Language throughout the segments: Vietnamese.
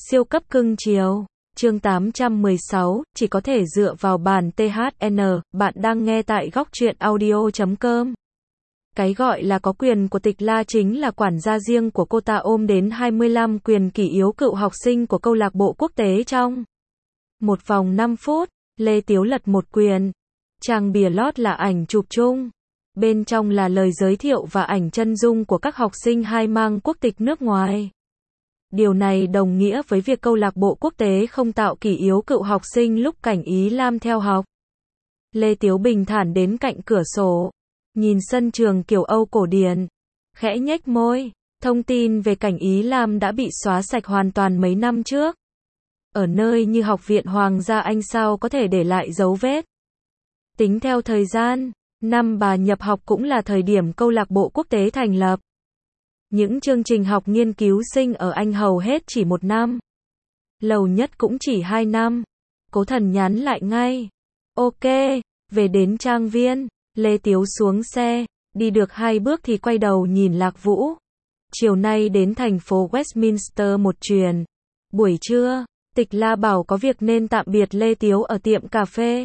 Siêu cấp cưng chiều. Chương 816, chỉ có thể dựa vào bản THN, bạn đang nghe tại góc truyện audio.com. Cái gọi là có quyền của Tịch La chính là quản gia riêng của cô ta ôm đến 25 quyền kỷ yếu cựu học sinh của câu lạc bộ quốc tế trong một vòng 5 phút. Lê Tiếu lật một quyền. Trang bìa lót là ảnh chụp chung. Bên trong là lời giới thiệu và ảnh chân dung của các học sinh hai mang quốc tịch nước ngoài. Điều này đồng nghĩa với việc câu lạc bộ quốc tế không tạo kỷ yếu cựu học sinh lúc Cảnh Ý Lam theo học. Lê Tiếu bình thản đến cạnh cửa sổ, nhìn sân trường kiểu Âu cổ điển, khẽ nhếch môi. Thông tin về Cảnh Ý Lam đã bị xóa sạch hoàn toàn mấy năm trước. Ở nơi như Học viện Hoàng gia Anh sao có thể để lại dấu vết. Tính theo thời gian, năm bà nhập học cũng là thời điểm câu lạc bộ quốc tế thành lập. Những chương trình học nghiên cứu sinh ở Anh hầu hết chỉ 1 năm. Lâu nhất cũng chỉ 2 năm. Cố Thần nhắn lại ngay. Ok, về đến trang viên. Lê Tiếu xuống xe, đi được 2 bước thì quay đầu nhìn Lạc Vũ. Chiều nay đến thành phố Westminster một chuyến. Buổi trưa, Tịch La bảo có việc nên tạm biệt Lê Tiếu ở tiệm cà phê.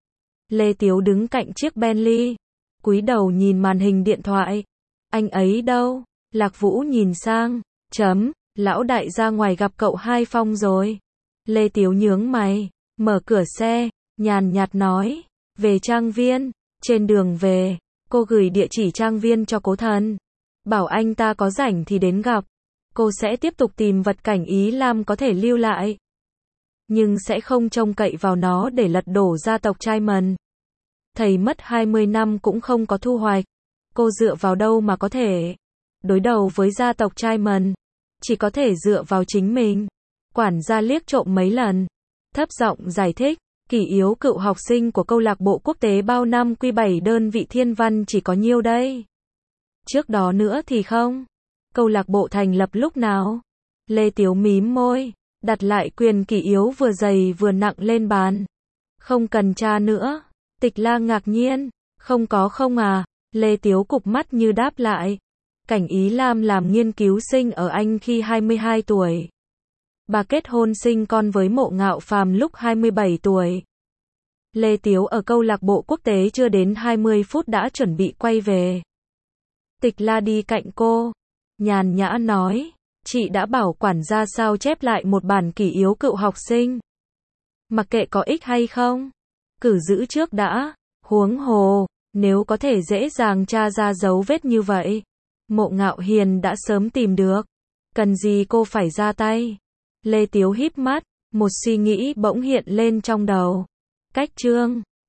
Lê Tiếu đứng cạnh chiếc Bentley, cúi đầu nhìn màn hình điện thoại. Anh ấy đâu? Lạc Vũ nhìn sang, lão đại ra ngoài gặp cậu Hai Phong rồi. Lê Tiếu nhướng mày, mở cửa xe, nhàn nhạt nói, về trang viên. Trên đường về, cô gửi địa chỉ trang viên cho Cố Thần, bảo anh ta có rảnh thì đến gặp. Cô sẽ tiếp tục tìm vật Cảnh Ý Lam có thể lưu lại, nhưng sẽ không trông cậy vào nó để lật đổ gia tộc Trai-mần. Thầy mất 20 năm cũng không có thu hoạch, cô dựa vào đâu mà có thể đối đầu với gia tộc Trai-mần? Chỉ có thể dựa vào chính mình. Quản gia liếc trộm mấy lần, thấp giọng giải thích, kỷ yếu cựu học sinh của câu lạc bộ quốc tế bao năm Q7 đơn vị thiên văn chỉ có nhiêu đây? Trước đó nữa thì không. Câu lạc bộ thành lập lúc nào? Lê Tiếu mím môi, đặt lại quyền kỷ yếu vừa dày vừa nặng lên bàn. Không cần tra nữa. Tịch La ngạc nhiên, không có không à? Lê Tiếu cụp mắt như đáp lại. Cảnh Ý Lam làm nghiên cứu sinh ở Anh khi 22 tuổi. Bà kết hôn sinh con với Mộ Ngạo Phàm lúc 27 tuổi. Lê Tiếu ở câu lạc bộ quốc tế chưa đến 20 phút đã chuẩn bị quay về. Tịch La đi cạnh cô, nhàn nhã nói, chị đã bảo quản gia sao chép lại một bản kỷ yếu cựu học sinh. Mặc kệ có ích hay không, cứ giữ trước đã, huống hồ, nếu có thể dễ dàng tra ra dấu vết như vậy, Mộ Ngạo Hiền đã sớm tìm được. Cần gì cô phải ra tay? Lê Tiếu híp mắt, một suy nghĩ bỗng hiện lên trong đầu. Cách chương